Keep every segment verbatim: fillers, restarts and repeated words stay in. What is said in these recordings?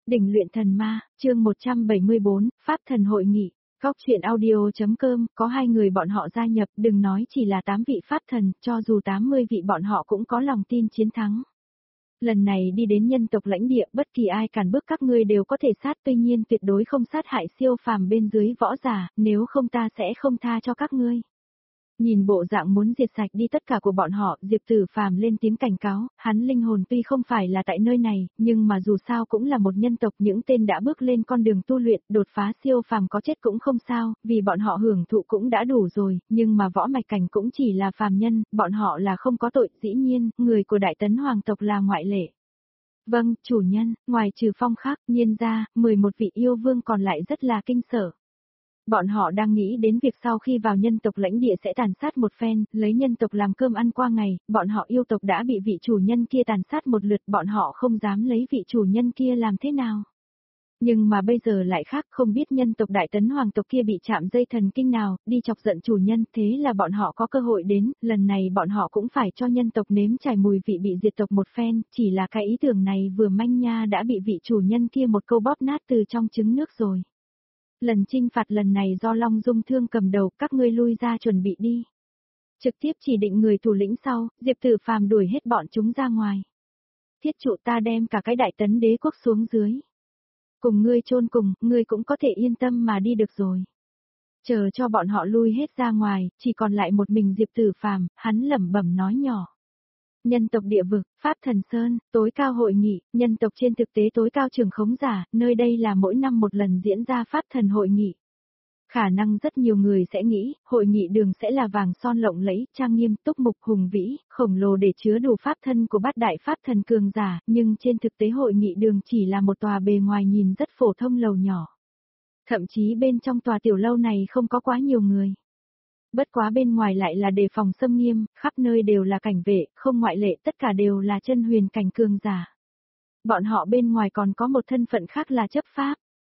Đỉnh luyện thần ma, chương một trăm bảy mươi bốn, Pháp thần hội nghị. Góc truyện audio.com, có hai người bọn họ gia nhập, đừng nói chỉ là tám vị Pháp thần, cho dù tám mươi vị bọn họ cũng có lòng tin chiến thắng. Lần này đi đến nhân tộc lãnh địa, bất kỳ ai cản bước các ngươi đều có thể sát, tuy nhiên tuyệt đối không sát hại siêu phàm bên dưới võ giả, nếu không ta sẽ không tha cho các ngươi. Nhìn bộ dạng muốn diệt sạch đi tất cả của bọn họ, Diệp Tử Phàm lên tiếng cảnh cáo, hắn linh hồn tuy không phải là tại nơi này, nhưng mà dù sao cũng là một nhân tộc, những tên đã bước lên con đường tu luyện, đột phá siêu phàm có chết cũng không sao, vì bọn họ hưởng thụ cũng đã đủ rồi, nhưng mà võ mạch cảnh cũng chỉ là phàm nhân, bọn họ là không có tội, dĩ nhiên, người của Đại Tấn Hoàng tộc là ngoại lệ. Vâng, chủ nhân, ngoài trừ Phong Khắc, Nhiên ra, mười một vị yêu vương còn lại rất là kinh sợ. Bọn họ đang nghĩ đến việc sau khi vào nhân tộc lãnh địa sẽ tàn sát một phen, lấy nhân tộc làm cơm ăn qua ngày, bọn họ yêu tộc đã bị vị chủ nhân kia tàn sát một lượt, bọn họ không dám lấy vị chủ nhân kia làm thế nào. Nhưng mà bây giờ lại khác, không biết nhân tộc Đại Tấn Hoàng tộc kia bị chạm dây thần kinh nào, đi chọc giận chủ nhân, thế là bọn họ có cơ hội đến, lần này bọn họ cũng phải cho nhân tộc nếm trải mùi vị bị diệt tộc một phen, chỉ là cái ý tưởng này vừa manh nha đã bị vị chủ nhân kia một câu bóp nát từ trong trứng nước rồi. Lần chinh phạt lần này do Long Dung Thương cầm đầu, các ngươi lui ra chuẩn bị đi. Trực tiếp chỉ định người thủ lĩnh sau, Diệp Tử Phàm đuổi hết bọn chúng ra ngoài. Thiết trụ, ta đem cả cái Đại Tấn đế quốc xuống dưới. Cùng ngươi chôn cùng, ngươi cũng có thể yên tâm mà đi được rồi. Chờ cho bọn họ lui hết ra ngoài, chỉ còn lại một mình Diệp Tử Phàm, hắn lẩm bẩm nói nhỏ. Nhân tộc địa vực, Pháp Thần Sơn, tối cao hội nghị, nhân tộc trên thực tế tối cao trưởng khống giả, nơi đây là mỗi năm một lần diễn ra Pháp Thần hội nghị. Khả năng rất nhiều người sẽ nghĩ, hội nghị đường sẽ là vàng son lộng lẫy, trang nghiêm, túc mục, hùng vĩ, khổng lồ để chứa đủ pháp thân của bát đại Pháp Thần cường giả, nhưng trên thực tế hội nghị đường chỉ là một tòa bề ngoài nhìn rất phổ thông lầu nhỏ. Thậm chí bên trong tòa tiểu lâu này không có quá nhiều người. Bất quá bên ngoài lại là đề phòng xâm nghiêm, khắp nơi đều là cảnh vệ, không ngoại lệ, tất cả đều là chân huyền cảnh cường giả. Bọn họ bên ngoài còn có một thân phận khác là chấp pháp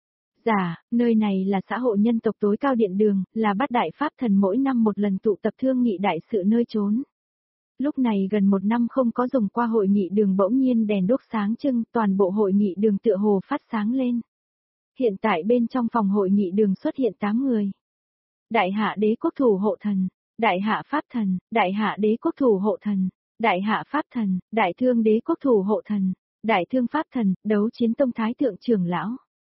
giả, nơi này là xã hội nhân tộc tối cao điện đường, là bát đại pháp thần mỗi năm một lần tụ tập thương nghị đại sự nơi trốn. Lúc này gần một năm không có dùng qua hội nghị đường, bỗng nhiên đèn đuốc sáng trưng, toàn bộ hội nghị đường tựa hồ phát sáng lên. Hiện tại bên trong phòng hội nghị đường xuất hiện tám người. Đại hạ đế quốc thủ hộ thần, đại hạ pháp thần, đại hạ đế quốc thủ hộ thần, đại hạ pháp thần, đại thương đế quốc thủ hộ thần, đại thương pháp thần, đấu chiến tông thái thượng trưởng lão.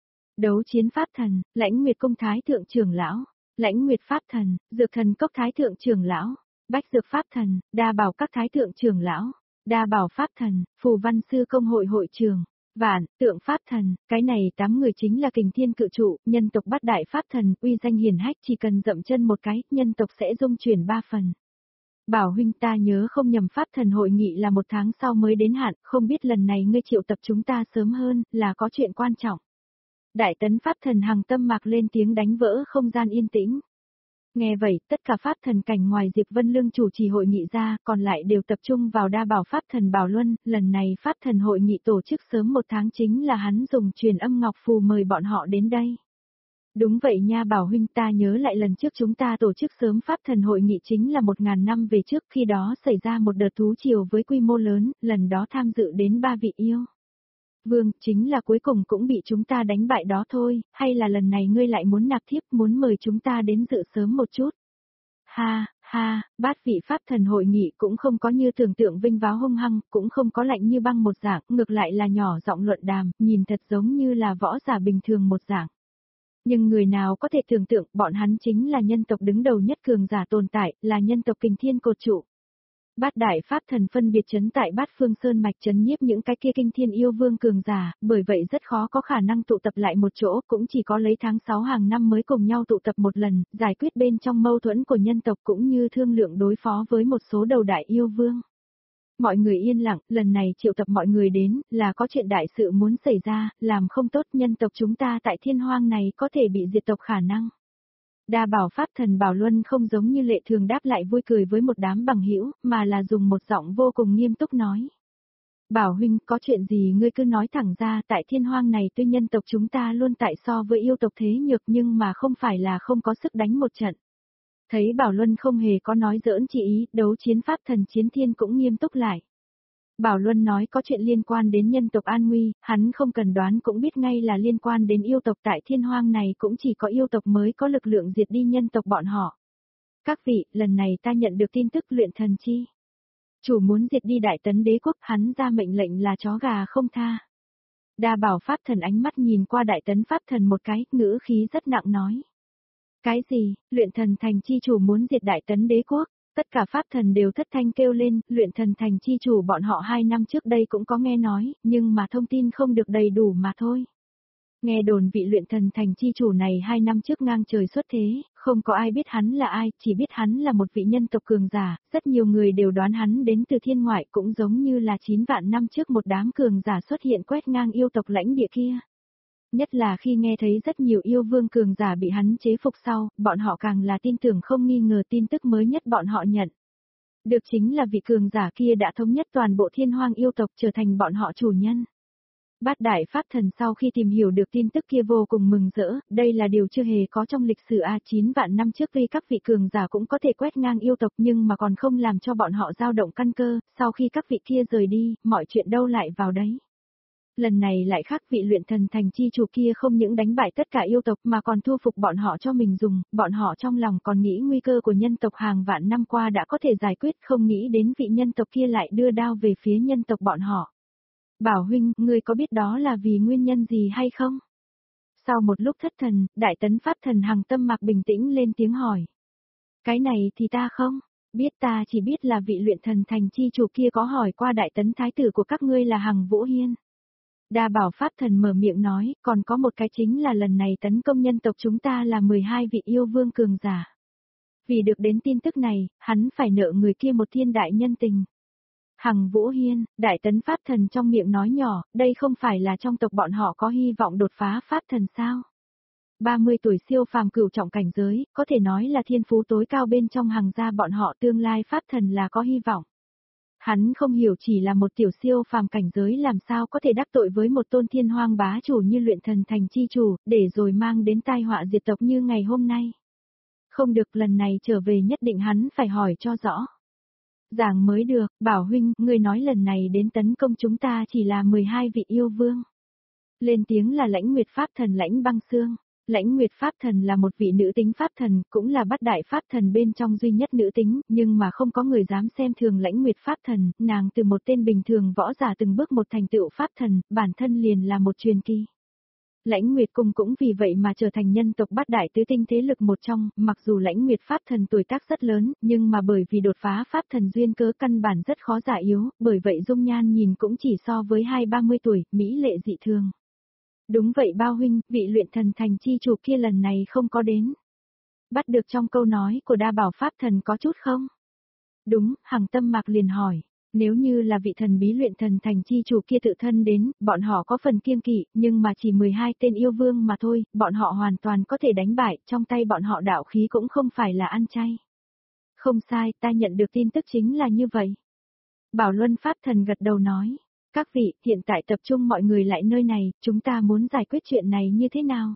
Đấu chiến pháp thần, lãnh nguyệt công thái thượng trưởng lão, lãnh nguyệt pháp thần, dược thần cốc thái thượng trưởng lão, bách dược pháp thần, đa bảo các thái thượng trưởng lão, đa bảo pháp thần, phù văn sư công hội hội trưởng. Vạn, tượng pháp thần, cái này tám người chính là kình thiên cự trụ, nhân tộc bát đại pháp thần, uy danh hiển hách, chỉ cần dậm chân một cái, nhân tộc sẽ dung chuyển ba phần. Bảo huynh, ta nhớ không nhầm pháp thần hội nghị là một tháng sau mới đến hạn, không biết lần này ngươi triệu tập chúng ta sớm hơn, là có chuyện quan trọng. Đại Tấn pháp thần Hằng Tâm Mạc lên tiếng đánh vỡ không gian yên tĩnh. Nghe vậy, tất cả pháp thần cảnh ngoài Diệp Vân Lương chủ trì hội nghị ra, còn lại đều tập trung vào đa bảo pháp thần Bảo Luân, lần này pháp thần hội nghị tổ chức sớm một tháng chính là hắn dùng truyền âm ngọc phù mời bọn họ đến đây. Đúng vậy nha Bảo huynh, ta nhớ lại lần trước chúng ta tổ chức sớm pháp thần hội nghị chính là một ngàn năm về trước, khi đó xảy ra một đợt thú triều với quy mô lớn, lần đó tham dự đến ba vị yêu vương, chính là cuối cùng cũng bị chúng ta đánh bại đó thôi, hay là lần này ngươi lại muốn nạp thiếp, muốn mời chúng ta đến dự sớm một chút. Ha, ha, bát vị pháp thần hội nghị cũng không có như tưởng tượng vinh váo hung hăng, cũng không có lạnh như băng một dạng, ngược lại là nhỏ giọng luận đàm, nhìn thật giống như là võ giả bình thường một dạng. Nhưng người nào có thể tưởng tượng, bọn hắn chính là nhân tộc đứng đầu nhất cường giả tồn tại, là nhân tộc kình thiên cột trụ. Bát đại pháp thần phân biệt chấn tại bát phương sơn mạch chấn nhiếp những cái kia kinh thiên yêu vương cường giả, bởi vậy rất khó có khả năng tụ tập lại một chỗ, cũng chỉ có lấy tháng sáu hàng năm mới cùng nhau tụ tập một lần, giải quyết bên trong mâu thuẫn của nhân tộc cũng như thương lượng đối phó với một số đầu đại yêu vương. Mọi người yên lặng, lần này triệu tập mọi người đến, là có chuyện đại sự muốn xảy ra, làm không tốt nhân tộc chúng ta tại thiên hoang này có thể bị diệt tộc khả năng. Đa bảo pháp thần Bảo Luân không giống như lệ thường đáp lại vui cười với một đám bằng hữu, mà là dùng một giọng vô cùng nghiêm túc nói. Bảo huynh, có chuyện gì ngươi cứ nói thẳng ra, tại thiên hoang này tuy nhân tộc chúng ta luôn tại so với yêu tộc thế nhược nhưng mà không phải là không có sức đánh một trận. Thấy Bảo Luân không hề có nói giỡn chỉ ý, đấu chiến pháp thần Chiến Thiên cũng nghiêm túc lại. Bảo Luân nói có chuyện liên quan đến nhân tộc an nguy, hắn không cần đoán cũng biết ngay là liên quan đến yêu tộc tại thiên hoang này, cũng chỉ có yêu tộc mới có lực lượng diệt đi nhân tộc bọn họ. Các vị, lần này ta nhận được tin tức luyện thần chi chủ muốn diệt đi Đại Tấn Đế quốc, hắn ra mệnh lệnh là chó gà không tha. Đa Bảo Pháp Thần ánh mắt nhìn qua Đại Tấn Pháp Thần một cái, ngữ khí rất nặng nói. Cái gì, luyện thần thành chi chủ muốn diệt Đại Tấn Đế quốc? Tất cả Pháp Thần đều thất thanh kêu lên, luyện thần thành chi chủ bọn họ hai năm trước đây cũng có nghe nói, nhưng mà thông tin không được đầy đủ mà thôi. Nghe đồn vị luyện thần thành chi chủ này hai năm trước ngang trời xuất thế, không có ai biết hắn là ai, chỉ biết hắn là một vị nhân tộc cường giả, rất nhiều người đều đoán hắn đến từ thiên ngoại, cũng giống như là chín vạn năm trước một đám cường giả xuất hiện quét ngang yêu tộc lãnh địa kia. Nhất là khi nghe thấy rất nhiều yêu vương cường giả bị hắn chế phục sau, bọn họ càng là tin tưởng không nghi ngờ tin tức mới nhất bọn họ nhận. Được chính là vị cường giả kia đã thống nhất toàn bộ thiên hoang yêu tộc trở thành bọn họ chủ nhân. Bát Đại Pháp Thần sau khi tìm hiểu được tin tức kia vô cùng mừng rỡ, đây là điều chưa hề có trong lịch sử A chín vạn năm trước tuy các vị cường giả cũng có thể quét ngang yêu tộc nhưng mà còn không làm cho bọn họ dao động căn cơ, sau khi các vị kia rời đi, mọi chuyện đâu lại vào đấy. Lần này lại khác, vị luyện thần thành chi chủ kia không những đánh bại tất cả yêu tộc mà còn thu phục bọn họ cho mình dùng, bọn họ trong lòng còn nghĩ nguy cơ của nhân tộc hàng vạn năm qua đã có thể giải quyết, không nghĩ đến vị nhân tộc kia lại đưa đao về phía nhân tộc bọn họ. Bảo huynh, ngươi có biết đó là vì nguyên nhân gì hay không? Sau một lúc thất thần, Đại Tấn Pháp Thần Hằng Tâm Mạc bình tĩnh lên tiếng hỏi. Cái này thì ta không biết, ta chỉ biết là vị luyện thần thành chi chủ kia có hỏi qua Đại Tấn Thái tử của các ngươi là Hằng Vũ Hiên. Đa Bảo Pháp Thần mở miệng nói, còn có một cái chính là lần này tấn công nhân tộc chúng ta là mười hai vị yêu vương cường giả. Vì được đến tin tức này, hắn phải nợ người kia một thiên đại nhân tình. Hằng Vũ Hiên, Đại Tấn Pháp Thần trong miệng nói nhỏ, đây không phải là trong tộc bọn họ có hy vọng đột phá Pháp Thần sao? ba mươi tuổi siêu phàm cửu trọng cảnh giới, có thể nói là thiên phú tối cao bên trong hàng gia bọn họ, tương lai Pháp Thần là có hy vọng. Hắn không hiểu chỉ là một tiểu siêu phàm cảnh giới làm sao có thể đắc tội với một tôn thiên hoang bá chủ như luyện thần thành chi chủ, để rồi mang đến tai họa diệt tộc như ngày hôm nay. Không được, lần này trở về nhất định hắn phải hỏi cho rõ. Giảng mới được, Bảo huynh, ngươi nói lần này đến tấn công chúng ta chỉ là mười hai vị yêu vương. Lên tiếng là Lãnh Nguyệt Pháp Thần Lãnh Băng Xương. Lãnh Nguyệt Pháp Thần là một vị nữ tính Pháp Thần, cũng là Bát Đại Pháp Thần bên trong duy nhất nữ tính, nhưng mà không có người dám xem thường Lãnh Nguyệt Pháp Thần, nàng từ một tên bình thường võ giả từng bước một thành tựu Pháp Thần, bản thân liền là một truyền kỳ. Lãnh Nguyệt Cung cũng vì vậy mà trở thành nhân tộc Bát Đại tứ tinh thế lực một trong, mặc dù Lãnh Nguyệt Pháp Thần tuổi tác rất lớn, nhưng mà bởi vì đột phá Pháp Thần duyên cớ căn bản rất khó giả yếu, bởi vậy dung nhan nhìn cũng chỉ so với hai ba mươi tuổi, mỹ lệ dị thường. Đúng vậy Bao huynh, vị luyện thần thành chi chủ kia lần này không có đến. Bắt được trong câu nói của Đa Bảo Pháp Thần có chút không? Đúng, Hằng Tâm Mạc liền hỏi, nếu như là vị thần bí luyện thần thành chi chủ kia tự thân đến, bọn họ có phần kiêng kỵ, nhưng mà chỉ mười hai tên yêu vương mà thôi, bọn họ hoàn toàn có thể đánh bại, trong tay bọn họ đạo khí cũng không phải là ăn chay. Không sai, ta nhận được tin tức chính là như vậy. Bảo Luân Pháp Thần gật đầu nói. Các vị, hiện tại tập trung mọi người lại nơi này, chúng ta muốn giải quyết chuyện này như thế nào?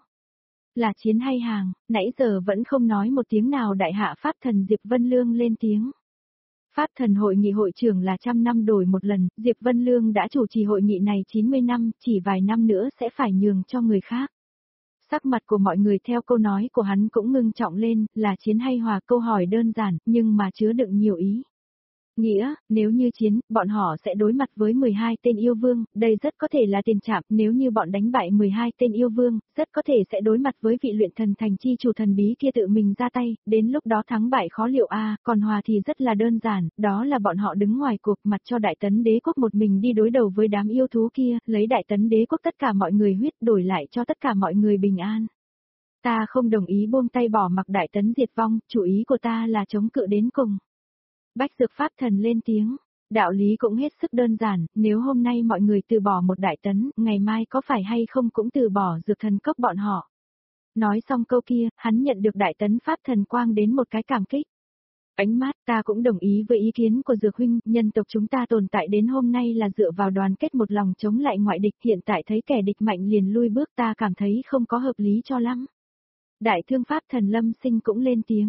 Là chiến hay hàng, nãy giờ vẫn không nói một tiếng nào. Đại hạ Pháp Thần Diệp Vân Lương lên tiếng. Pháp Thần hội nghị hội trưởng là trăm năm đổi một lần, Diệp Vân Lương đã chủ trì hội nghị này chín mươi năm, chỉ vài năm nữa sẽ phải nhường cho người khác. Sắc mặt của mọi người theo câu nói của hắn cũng ngưng trọng lên, là chiến hay hòa, câu hỏi đơn giản, nhưng mà chứa đựng nhiều ý. Nghĩa, nếu như chiến, bọn họ sẽ đối mặt với mười hai tên yêu vương, đây rất có thể là tiền trạm, nếu như bọn đánh bại mười hai tên yêu vương, rất có thể sẽ đối mặt với vị luyện thần thành chi chủ thần bí kia tự mình ra tay, đến lúc đó thắng bại khó liệu a, còn hòa thì rất là đơn giản, đó là bọn họ đứng ngoài cuộc mặt cho Đại Tấn Đế quốc một mình đi đối đầu với đám yêu thú kia, lấy Đại Tấn Đế quốc tất cả mọi người huyết đổi lại cho tất cả mọi người bình an. Ta không đồng ý buông tay bỏ mặc Đại Tấn diệt vong, chủ ý của ta là chống cự đến cùng. Bách Dược Pháp Thần lên tiếng, đạo lý cũng hết sức đơn giản, nếu hôm nay mọi người từ bỏ một Đại Tấn, ngày mai có phải hay không cũng từ bỏ Dược Thần Cốc bọn họ. Nói xong câu kia, hắn nhận được Đại Tấn Pháp Thần quang đến một cái cảm kích. Ánh mắt, ta cũng đồng ý với ý kiến của Dược huynh, nhân tộc chúng ta tồn tại đến hôm nay là dựa vào đoàn kết một lòng chống lại ngoại địch, hiện tại thấy kẻ địch mạnh liền lui bước, ta cảm thấy không có hợp lý cho lắm. Đại Thương Pháp Thần Lâm Sinh cũng lên tiếng.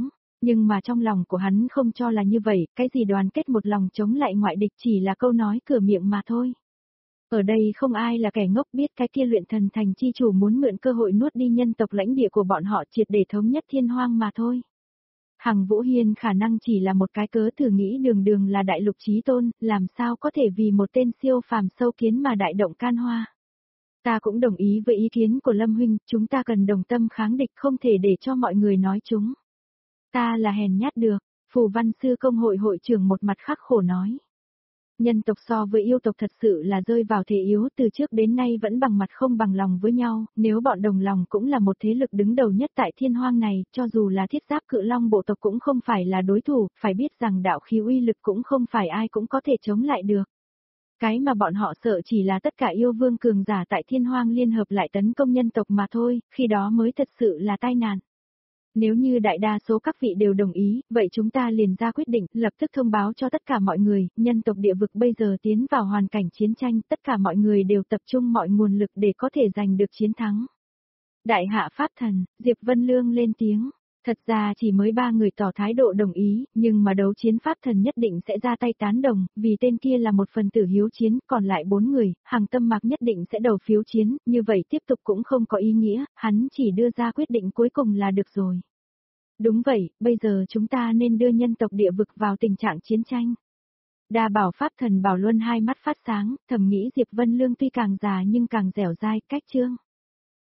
Nhưng mà trong lòng của hắn không cho là như vậy, cái gì đoàn kết một lòng chống lại ngoại địch chỉ là câu nói cửa miệng mà thôi. Ở đây không ai là kẻ ngốc biết cái kia luyện thần thành chi chủ muốn mượn cơ hội nuốt đi nhân tộc lãnh địa của bọn họ triệt để thống nhất thiên hoang mà thôi. Hằng Vũ Hiên khả năng chỉ là một cái cớ thử nghĩ đường đường là đại lục chí tôn, làm sao có thể vì một tên siêu phàm sâu kiến mà đại động can hoa. Ta cũng đồng ý với ý kiến của Lâm Huynh, chúng ta cần đồng tâm kháng địch không thể để cho mọi người nói chúng. Ta là hèn nhát được, Phù Văn Sư Công hội hội trưởng một mặt khắc khổ nói. Nhân tộc so với yêu tộc thật sự là rơi vào thế yếu từ trước đến nay vẫn bằng mặt không bằng lòng với nhau, nếu bọn đồng lòng cũng là một thế lực đứng đầu nhất tại thiên hoang này, cho dù là thiết giáp cự long bộ tộc cũng không phải là đối thủ, phải biết rằng đạo khí uy lực cũng không phải ai cũng có thể chống lại được. Cái mà bọn họ sợ chỉ là tất cả yêu vương cường giả tại thiên hoang liên hợp lại tấn công nhân tộc mà thôi, khi đó mới thật sự là tai nạn. Nếu như đại đa số các vị đều đồng ý, vậy chúng ta liền ra quyết định, lập tức thông báo cho tất cả mọi người, nhân tộc địa vực bây giờ tiến vào hoàn cảnh chiến tranh, tất cả mọi người đều tập trung mọi nguồn lực để có thể giành được chiến thắng. Đại hạ Pháp Thần, Diệp Vân Lương lên tiếng, thật ra chỉ mới ba người tỏ thái độ đồng ý, nhưng mà đấu chiến Pháp Thần nhất định sẽ ra tay tán đồng, vì tên kia là một phần tử hiếu chiến, còn lại bốn người, Hàng Tâm Mạc nhất định sẽ đầu phiếu chiến, như vậy tiếp tục cũng không có ý nghĩa, hắn chỉ đưa ra quyết định cuối cùng là được rồi. Đúng vậy, bây giờ chúng ta nên đưa nhân tộc địa vực vào tình trạng chiến tranh. Đa Bảo Pháp Thần Bảo Luân hai mắt phát sáng, thầm nghĩ Diệp Vân Lương tuy càng già nhưng càng dẻo dai, cách chương.